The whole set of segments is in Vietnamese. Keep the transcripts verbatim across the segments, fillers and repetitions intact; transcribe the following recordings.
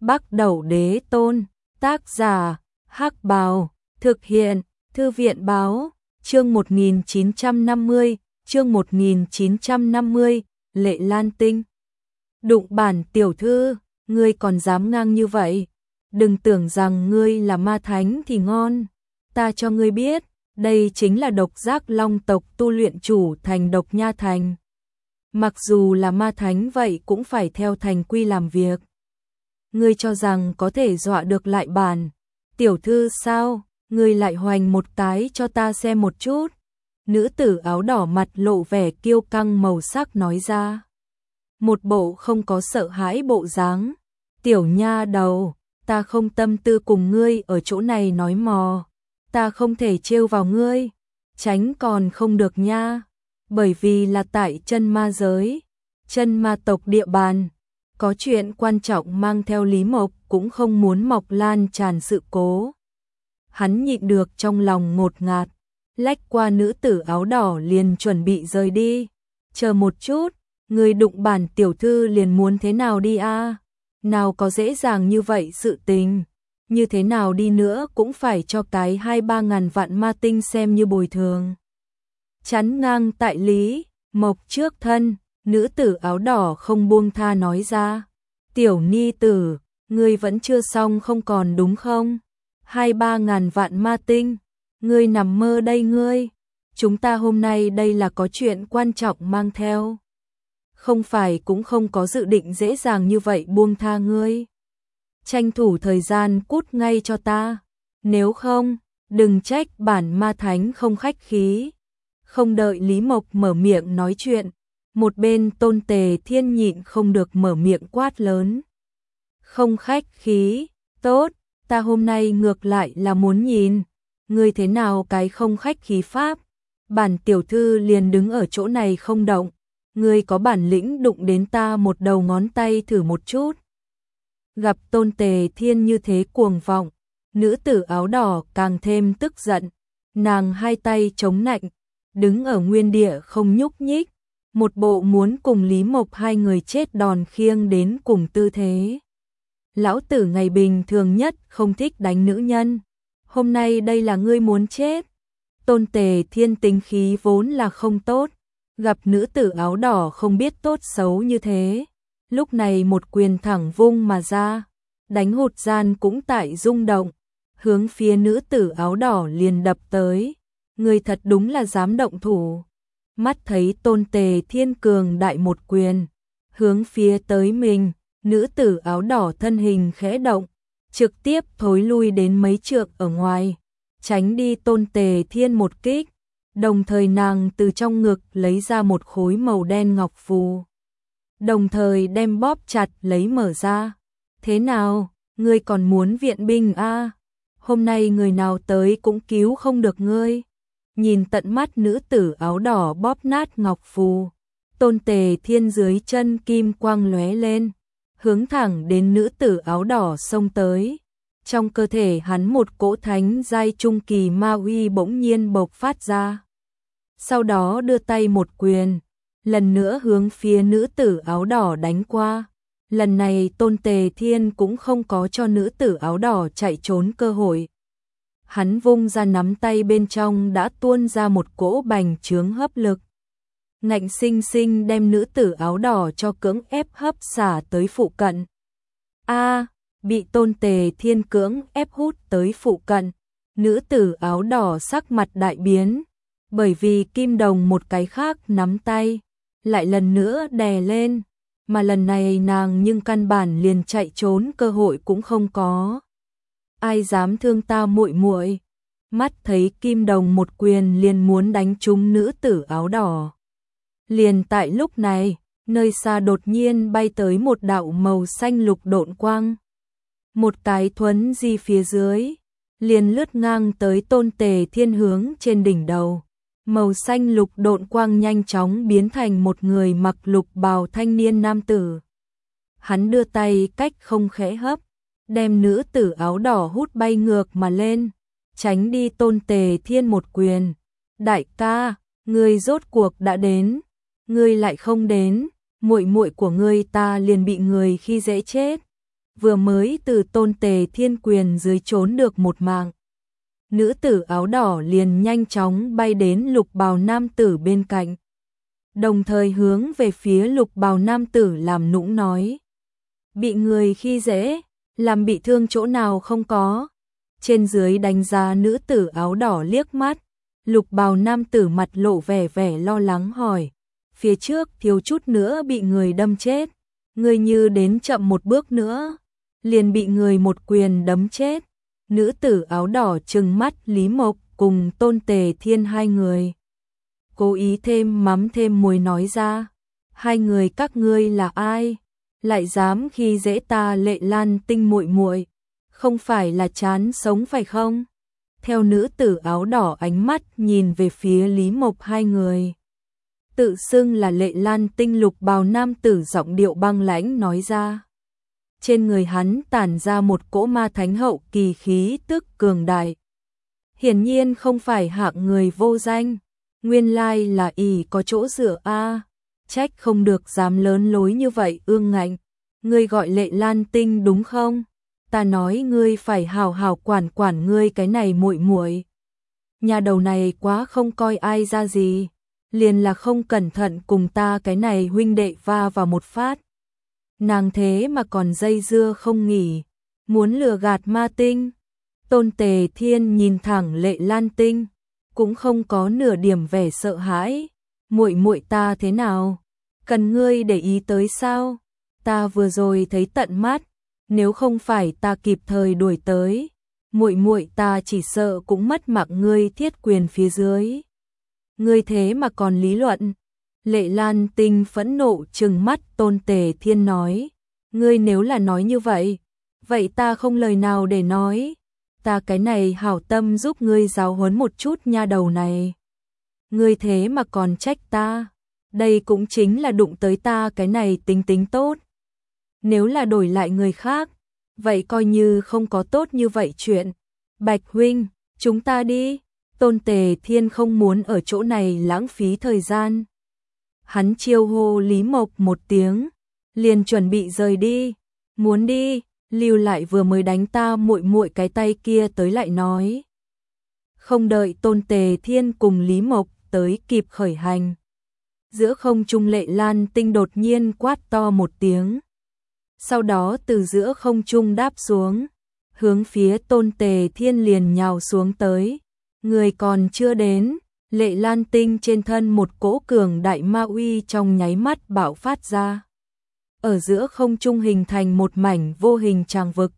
Bắc Đẩu Đế Tôn, tác giả, Hắc Bào, thực hiện, Thư viện báo, chương một nghìn chín trăm năm mươi, chương một nghìn chín trăm năm mươi, Lệ Lan Tinh. Đụng bản tiểu thư, ngươi còn dám ngang như vậy, đừng tưởng rằng ngươi là ma thánh thì ngon, ta cho ngươi biết, đây chính là độc giác long tộc tu luyện chủ thành Độc Nha Thành. Mặc dù là ma thánh vậy cũng phải theo thành quy làm việc. Ngươi cho rằng có thể dọa được lại bản tiểu thư sao? Ngươi lại hoành một cái cho ta xem một chút. Nữ tử áo đỏ mặt lộ vẻ kiêu căng màu sắc nói ra. Một bộ không có sợ hãi bộ dáng. Tiểu nha đầu, ta không tâm tư cùng ngươi ở chỗ này nói mò. Ta không thể trêu vào ngươi. Tránh còn không được nha. Bởi vì là tại chân ma giới, chân ma tộc địa bàn. Có chuyện quan trọng mang theo Lý Mộc cũng không muốn Mộc lan tràn sự cố. Hắn nhịn được trong lòng ngột ngạt, lách qua nữ tử áo đỏ liền chuẩn bị rời đi. Chờ một chút, người đụng bản tiểu thư liền muốn thế nào đi a? À? Nào có dễ dàng như vậy sự tình, như thế nào đi nữa cũng phải cho cái hai ba ngàn vạn ma tinh xem như bồi thường. Chắn ngang tại Lý Mộc trước thân, nữ tử áo đỏ không buông tha nói ra. Tiểu ni tử, ngươi vẫn chưa xong không còn đúng không? Hai ba ngàn vạn ma tinh, ngươi nằm mơ đây ngươi. Chúng ta hôm nay đây là có chuyện quan trọng mang theo. Không phải cũng không có dự định dễ dàng như vậy buông tha ngươi. Tranh thủ thời gian cút ngay cho ta. Nếu không, đừng trách bản ma thánh không khách khí. Không đợi Lý Mộc mở miệng nói chuyện, một bên Tôn Tề Thiên nhịn không được mở miệng quát lớn. Không khách khí, tốt, ta hôm nay ngược lại là muốn nhìn, ngươi thế nào cái không khách khí pháp, bản tiểu thư liền đứng ở chỗ này không động, ngươi có bản lĩnh đụng đến ta một đầu ngón tay thử một chút. Gặp Tôn Tề Thiên như thế cuồng vọng, nữ tử áo đỏ càng thêm tức giận, nàng hai tay chống nạnh, đứng ở nguyên địa không nhúc nhích, một bộ muốn cùng Lý Mộc hai người chết đòn khiêng đến cùng tư thế. Lão tử ngày bình thường nhất không thích đánh nữ nhân, hôm nay đây là ngươi muốn chết. Tôn Tề Thiên tính khí vốn là không tốt, gặp nữ tử áo đỏ không biết tốt xấu như thế, lúc này một quyền thẳng vung mà ra, đánh hụt gian cũng tại rung động, hướng phía nữ tử áo đỏ liền đập tới. Người thật đúng là dám động thủ. Mắt thấy Tôn Tề Thiên cường đại một quyền, hướng phía tới mình, nữ tử áo đỏ thân hình khẽ động, trực tiếp thối lui đến mấy trượng ở ngoài, tránh đi Tôn Tề Thiên một kích, đồng thời nàng từ trong ngực lấy ra một khối màu đen ngọc phù, đồng thời đem bóp chặt lấy mở ra. Thế nào, ngươi còn muốn viện binh a? À? Hôm nay người nào tới cũng cứu không được ngươi. Nhìn tận mắt nữ tử áo đỏ bóp nát ngọc phù, Tôn Tề Thiên dưới chân kim quang lóe lên, hướng thẳng đến nữ tử áo đỏ xông tới. Trong cơ thể hắn một cỗ thánh giai trung kỳ ma uy bỗng nhiên bộc phát ra. Sau đó đưa tay một quyền, lần nữa hướng phía nữ tử áo đỏ đánh qua. Lần này Tôn Tề Thiên cũng không có cho nữ tử áo đỏ chạy trốn cơ hội. Hắn vung ra nắm tay bên trong đã tuôn ra một cỗ bành trướng hấp lực. Ngạnh sinh sinh đem nữ tử áo đỏ cho cưỡng ép hấp xả tới phụ cận. A, bị Tôn Tề Thiên cưỡng ép hút tới phụ cận. Nữ tử áo đỏ sắc mặt đại biến, bởi vì kim đồng một cái khác nắm tay, lại lần nữa đè lên, mà lần này nàng nhưng căn bản liền chạy trốn cơ hội cũng không có. Ai dám thương ta muội muội? Mắt thấy kim đồng một quyền liền muốn đánh trúng nữ tử áo đỏ. Liền tại lúc này, nơi xa đột nhiên bay tới một đạo màu xanh lục độn quang. Một cái thuấn di phía dưới, liền lướt ngang tới Tôn Tề Thiên hướng trên đỉnh đầu. Màu xanh lục độn quang nhanh chóng biến thành một người mặc lục bào thanh niên nam tử. Hắn đưa tay cách không khẽ hấp, đem nữ tử áo đỏ hút bay ngược mà lên, tránh đi Tôn Tề Thiên một quyền. Đại ca, ngươi rốt cuộc đã đến, ngươi lại không đến, muội muội của ngươi ta liền bị người khi dễ chết. vừa mới từ Tôn Tề Thiên quyền dưới trốn được một mạng. Nữ tử áo đỏ liền nhanh chóng bay đến lục bào nam tử bên cạnh, đồng thời hướng về phía lục bào nam tử làm nũng nói. Bị người khi dễ, làm bị thương chỗ nào không có. Trên dưới đánh giá nữ tử áo đỏ liếc mắt, lục bào nam tử mặt lộ vẻ vẻ lo lắng hỏi. Phía trước thiếu chút nữa bị người đâm chết, người như đến chậm một bước nữa, liền bị người một quyền đấm chết. Nữ tử áo đỏ trừng mắt Lý Mộc cùng Tôn Tề Thiên hai người, cố ý thêm mắm thêm muối nói ra. Hai người các ngươi là ai? Lại dám khi dễ ta Lệ Lan Tinh muội muội, không phải là chán sống phải không? Theo nữ tử áo đỏ ánh mắt nhìn về phía Lý Mộc hai người. Tự xưng là Lệ Lan Tinh lục bào nam tử giọng điệu băng lãnh nói ra. Trên người hắn tản ra một cỗ ma thánh hậu kỳ khí tức cường đại. Hiển nhiên không phải hạng người vô danh, nguyên lai là ỷ có chỗ dựa a, trách không được dám lớn lối như vậy ương ngạnh. Ngươi gọi Lệ Lan Tinh đúng không? Ta nói ngươi phải hào hào quản quản ngươi cái này muội muội. Nhà đầu này quá không coi ai ra gì, liền là không cẩn thận cùng ta cái này huynh đệ va vào một phát. Nàng thế mà còn dây dưa không nghỉ, muốn lừa gạt ma tinh. Tôn Tề Thiên nhìn thẳng Lệ Lan Tinh, cũng không có nửa điểm vẻ sợ hãi. Muội muội ta thế nào? Cần ngươi để ý tới sao? Ta vừa rồi thấy tận mắt, nếu không phải ta kịp thời đuổi tới, muội muội ta chỉ sợ cũng mất mạng ngươi thiết quyền phía dưới. Ngươi thế mà còn lý luận? Lệ Lan Tinh phẫn nộ trừng mắt Tôn Tề Thiên nói. Ngươi nếu là nói như vậy, vậy ta không lời nào để nói. Ta cái này hảo tâm giúp ngươi giáo huấn một chút nha đầu này. Ngươi thế mà còn trách ta, đây cũng chính là đụng tới ta cái này tính tính tốt. Nếu là đổi lại người khác, vậy coi như không có tốt như vậy chuyện. Bạch huynh, chúng ta đi. Tôn Tề Thiên không muốn ở chỗ này lãng phí thời gian. Hắn chiêu hô Lý Mộc một tiếng, liền chuẩn bị rời đi. Muốn đi, lưu lại vừa mới đánh ta muội muội cái tay kia tới lại nói. Không đợi Tôn Tề Thiên cùng Lý Mộc tới kịp khởi hành, giữa không trung Lệ Lan Tinh đột nhiên quát to một tiếng. Sau đó từ giữa không trung đáp xuống, hướng phía Tôn Tề Thiên liền nhào xuống tới. Người còn chưa đến, Lệ Lan Tinh trên thân một cỗ cường đại ma uy trong nháy mắt bạo phát ra. Ở giữa không trung hình thành một mảnh vô hình tràng vực.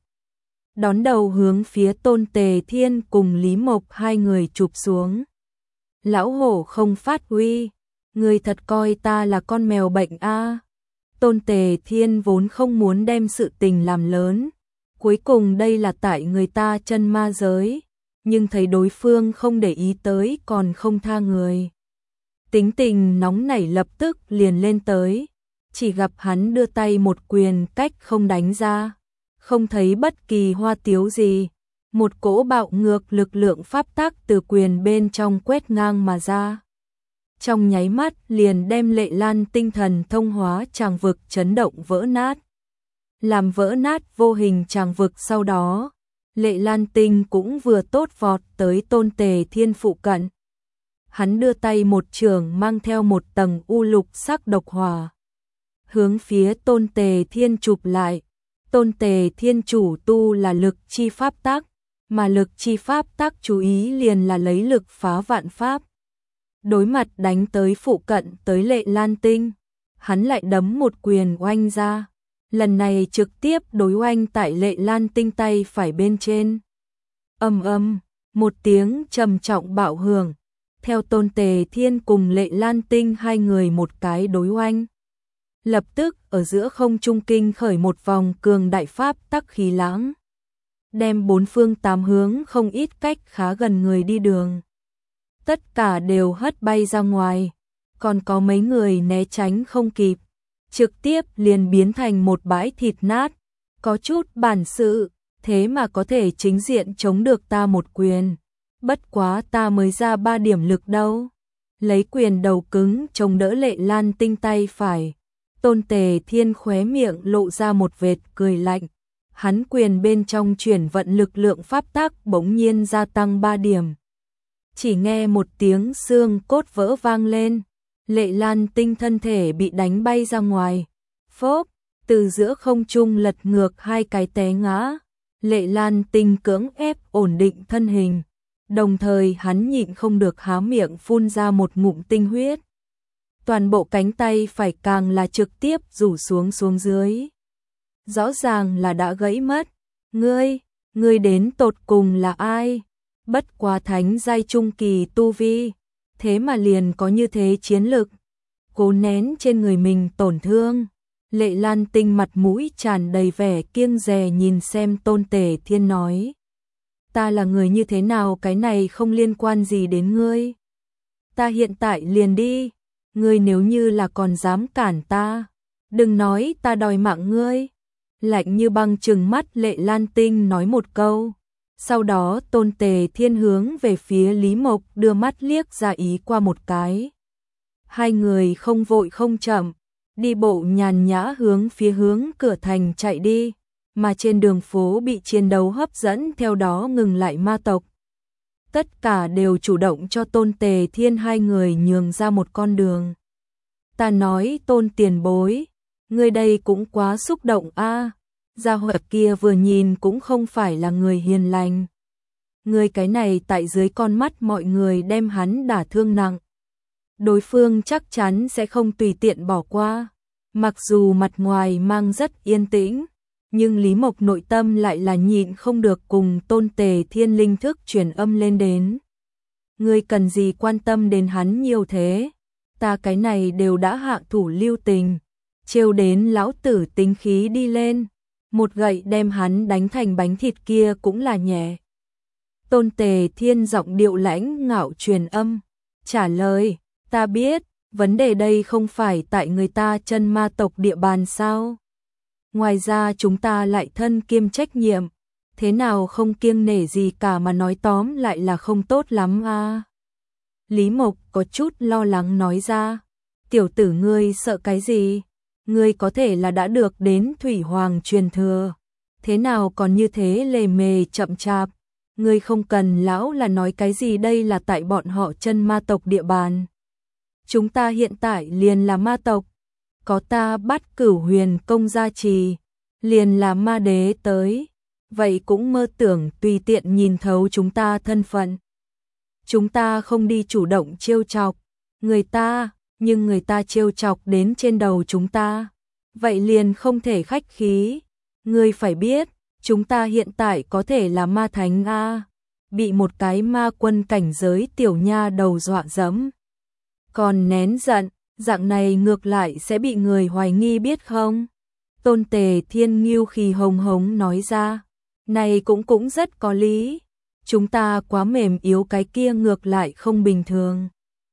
Đón đầu hướng phía Tôn Tề Thiên cùng Lý Mộc hai người chụp xuống. Lão hổ không phát uy, người thật coi ta là con mèo bệnh a. Tôn Tề Thiên vốn không muốn đem sự tình làm lớn, cuối cùng đây là tại người ta chân ma giới, nhưng thấy đối phương không để ý tới còn không tha người. Tính tình nóng nảy lập tức liền lên tới, chỉ gặp hắn đưa tay một quyền cách không đánh ra, không thấy bất kỳ hoa tiếu gì, một cỗ bạo ngược lực lượng pháp tắc từ quyền bên trong quét ngang mà ra. Trong nháy mắt liền đem Lệ Lan Tinh thần thông hóa tràng vực chấn động vỡ nát. Làm vỡ nát vô hình tràng vực sau đó, Lệ Lan Tinh cũng vừa tốt vọt tới Tôn Tề Thiên phụ cận. Hắn đưa tay một trường mang theo một tầng u lục sắc độc hỏa, hướng phía Tôn Tề Thiên chụp lại. Tôn Tề Thiên chủ tu là lực chi pháp tắc, mà lực chi pháp tắc chú ý liền là lấy lực phá vạn pháp. Đối mặt đánh tới phụ cận tới Lệ Lan Tinh, hắn lại đấm một quyền oanh ra. Lần này trực tiếp đối oanh tại Lệ Lan Tinh tay phải bên trên. Ầm ầm, một tiếng trầm trọng bạo hưởng, theo Tôn Tề Thiên cùng Lệ Lan Tinh hai người một cái đối oanh. Lập tức ở giữa không trung kinh khởi một vòng cường đại pháp tắc khí lãng, đem bốn phương tám hướng không ít cách khá gần người đi đường, tất cả đều hất bay ra ngoài, còn có mấy người né tránh không kịp, trực tiếp liền biến thành một bãi thịt nát. Có chút bản sự, thế mà có thể chính diện chống được ta một quyền. Bất quá ta mới ra ba điểm lực đâu. Lấy quyền đầu cứng chống đỡ Lệ Lan Tinh tay phải. Tôn Tề Thiên khóe miệng lộ ra một vệt cười lạnh. hắn quyền bên trong chuyển vận lực lượng pháp tắc bỗng nhiên gia tăng ba điểm. Chỉ nghe một tiếng xương cốt vỡ vang lên, Lệ Lan Tinh thân thể bị đánh bay ra ngoài. Phốp, từ giữa không trung lật ngược hai cái té ngã. Lệ Lan Tinh cưỡng ép ổn định thân hình, đồng thời hắn nhịn không được há miệng phun ra một ngụm tinh huyết. Toàn bộ cánh tay phải càng là trực tiếp rủ xuống xuống dưới. Rõ ràng là đã gãy mất. Ngươi, ngươi đến tột cùng là ai? Bất quá thánh giai trung kỳ tu vi, thế mà liền có như thế chiến lực. Cố nén trên người mình tổn thương, Lệ Lan Tinh mặt mũi tràn đầy vẻ kiêng dè nhìn xem Tôn Tề Thiên nói. Ta là người như thế nào cái này không liên quan gì đến ngươi. Ta hiện tại liền đi, ngươi nếu như là còn dám cản ta, đừng nói ta đòi mạng ngươi. Lạnh như băng trừng mắt Lệ Lan Tinh nói một câu. Sau đó Tôn Tề Thiên hướng về phía Lý Mộc đưa mắt liếc ra ý qua một cái. Hai người không vội không chậm, đi bộ nhàn nhã hướng phía hướng cửa thành chạy đi, mà trên đường phố bị chiến đấu hấp dẫn theo đó ngừng lại ma tộc. Tất cả đều chủ động cho Tôn Tề Thiên hai người nhường ra một con đường. Ta nói Tôn tiền bối, người đây cũng quá xúc động a. Gia hỏa kia vừa nhìn cũng không phải là người hiền lành. Người cái này tại dưới con mắt mọi người đem hắn đả thương nặng. Đối phương chắc chắn sẽ không tùy tiện bỏ qua. Mặc dù mặt ngoài mang rất yên tĩnh, nhưng Lý Mộc nội tâm lại là nhịn không được cùng Tôn Tề Thiên linh thức truyền âm lên đến. Ngươi cần gì quan tâm đến hắn nhiều thế? Ta cái này đều đã hạ thủ lưu tình, trêu đến lão tử tính khí đi lên. Một gậy đem hắn đánh thành bánh thịt kia cũng là nhẹ. Tôn Tề Thiên giọng điệu lãnh ngạo truyền âm, trả lời, ta biết, vấn đề đây không phải tại người ta chân ma tộc địa bàn sao? Ngoài ra chúng ta lại thân kiêm trách nhiệm, thế nào không kiêng nể gì cả mà nói tóm lại là không tốt lắm à? Lý Mộc có chút lo lắng nói ra, tiểu tử ngươi sợ cái gì? Ngươi có thể là đã được đến Thủy Hoàng truyền thừa, thế nào còn như thế lề mề chậm chạp? Ngươi không cần lão là nói cái gì, đây là tại bọn họ chân ma tộc địa bàn. Chúng ta hiện tại liền là ma tộc, có ta Bát Cửu Huyền công gia trì, liền là ma đế tới, vậy cũng mơ tưởng tùy tiện nhìn thấu chúng ta thân phận. Chúng ta không đi chủ động trêu chọc người ta, nhưng người ta trêu chọc đến trên đầu chúng ta, vậy liền không thể khách khí. Ngươi phải biết, chúng ta hiện tại có thể là ma thánh a, bị một cái ma quân cảnh giới tiểu nha đầu dọa dẫm. Còn nén giận, dạng này ngược lại sẽ bị người hoài nghi biết không? Tôn Tề Thiên nghiêu khí hồng hống nói ra, này cũng cũng rất có lý, chúng ta quá mềm yếu cái kia ngược lại không bình thường.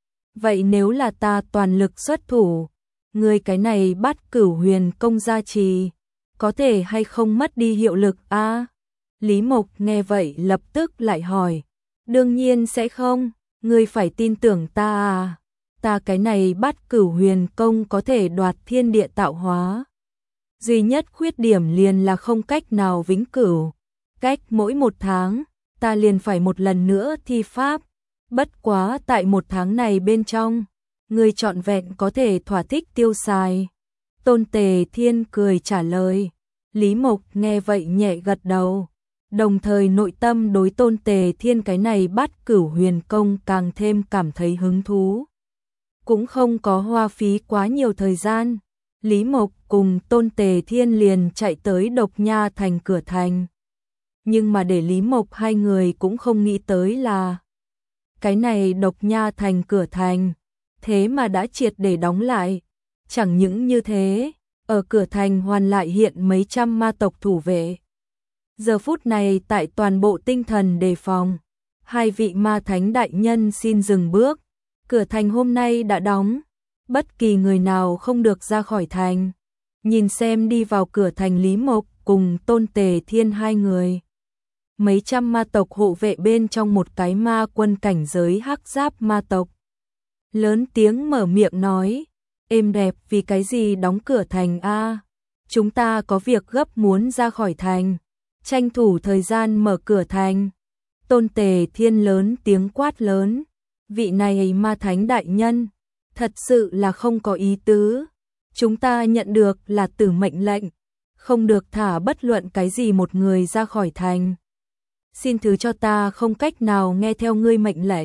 Vậy nếu là ta toàn lực xuất thủ, người cái này Bát Cửu Huyền công gia trì, có thể hay không mất đi hiệu lực a? À? Lý Mộc nghe vậy lập tức lại hỏi, đương nhiên sẽ không, ngươi phải tin tưởng ta à, ta cái này Bát Cửu Huyền công có thể đoạt thiên địa tạo hóa. Duy nhất khuyết điểm liền là không cách nào vĩnh cửu, cách mỗi một tháng, ta liền phải một lần nữa thi pháp. Bất quá tại một tháng này bên trong, ngươi trọn vẹn có thể thỏa thích tiêu xài. Tôn Tề Thiên cười trả lời. Lý Mộc nghe vậy nhẹ gật đầu, đồng thời nội tâm đối Tôn Tề Thiên cái này Bát Cửu Huyền công càng thêm cảm thấy hứng thú. Cũng không có hoa phí quá nhiều thời gian, Lý Mộc cùng Tôn Tề Thiên liền chạy tới Độc Nha thành cửa thành. Nhưng mà để Lý Mộc hai người cũng không nghĩ tới là cái này Độc Nha thành cửa thành, thế mà đã triệt để đóng lại. Chẳng những như thế, ở cửa thành hoàn lại hiện mấy trăm ma tộc thủ vệ. Giờ phút này tại toàn bộ tinh thần đề phòng, hai vị ma thánh đại nhân xin dừng bước. Cửa thành hôm nay đã đóng, bất kỳ người nào không được ra khỏi thành. Nhìn xem đi vào cửa thành Lý Mộc cùng Tôn Tề Thiên hai người. Mấy trăm ma tộc hộ vệ bên trong một cái ma quân cảnh giới hắc giáp ma tộc. Lớn tiếng mở miệng nói, êm đẹp vì cái gì đóng cửa thành a? chúng ta có việc gấp muốn ra khỏi thành, tranh thủ thời gian mở cửa thành. Tôn Tề Thiên lớn tiếng quát lớn, vị này ma thánh đại nhân, thật sự là không có ý tứ. Chúng ta nhận được là tử mệnh lệnh, không được thả bất luận cái gì một người ra khỏi thành. Xin thứ cho ta không cách nào nghe theo ngươi mệnh lệnh.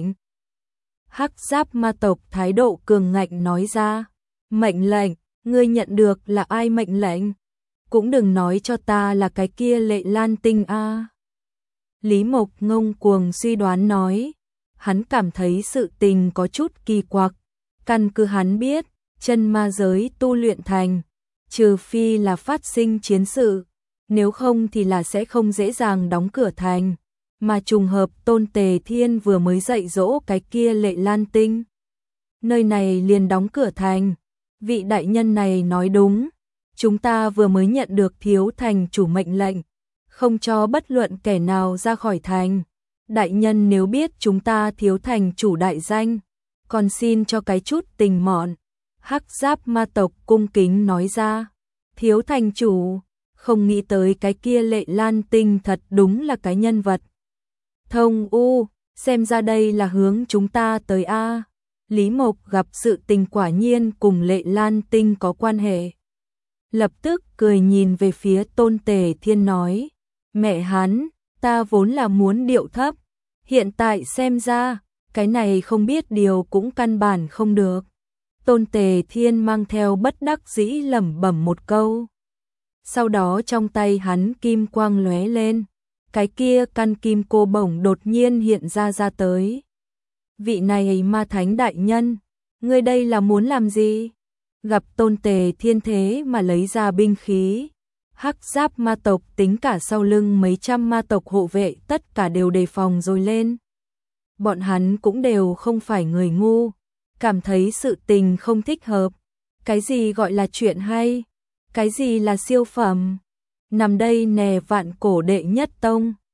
Hắc Giáp ma tộc thái độ cường ngạnh nói ra, mệnh lệnh, ngươi nhận được là ai mệnh lệnh? Cũng đừng nói cho ta là cái kia Lệ Lan Tinh a. Lý Mộc ngông cuồng suy đoán nói, hắn cảm thấy sự tình có chút kỳ quặc, căn cứ hắn biết, chân ma giới tu luyện thành, trừ phi là phát sinh chiến sự, nếu không thì là sẽ không dễ dàng đóng cửa thành, mà trùng hợp Tôn Tề Thiên vừa mới dạy dỗ cái kia Lệ Lan Tinh. Nơi này liền đóng cửa thành, vị đại nhân này nói đúng, chúng ta vừa mới nhận được thiếu thành chủ mệnh lệnh, không cho bất luận kẻ nào ra khỏi thành. Đại nhân nếu biết chúng ta thiếu thành chủ đại danh, còn xin cho cái chút tình mọn. Hắc Giáp ma tộc cung kính nói ra, thiếu thành chủ, không nghĩ tới cái kia Lệ Lan Tinh thật đúng là cái nhân vật. Thông u, xem ra đây là hướng chúng ta tới a. Lý Mộc gặp sự tình quả nhiên cùng Lệ Lan Tinh có quan hệ. Lập tức cười nhìn về phía Tôn Tề Thiên nói, mẹ hắn, ta vốn là muốn điệu thấp, hiện tại xem ra, cái này không biết điều cũng căn bản không được. Tôn Tề Thiên mang theo bất đắc dĩ lẩm bẩm một câu. Sau đó trong tay hắn kim quang lóe lên, cái kia căn kim cô bổng đột nhiên hiện ra ra tới. Vị này ma thánh đại nhân, ngươi đây là muốn làm gì? Gặp Tôn Tề Thiên thế mà lấy ra binh khí. Hắc Giáp ma tộc tính cả sau lưng mấy trăm ma tộc hộ vệ tất cả đều đề phòng rồi lên. Bọn hắn cũng đều không phải người ngu, cảm thấy sự tình không thích hợp. Cái gì gọi là chuyện hay? Cái gì là siêu phẩm? Nằm đây nè vạn cổ đệ nhất tông.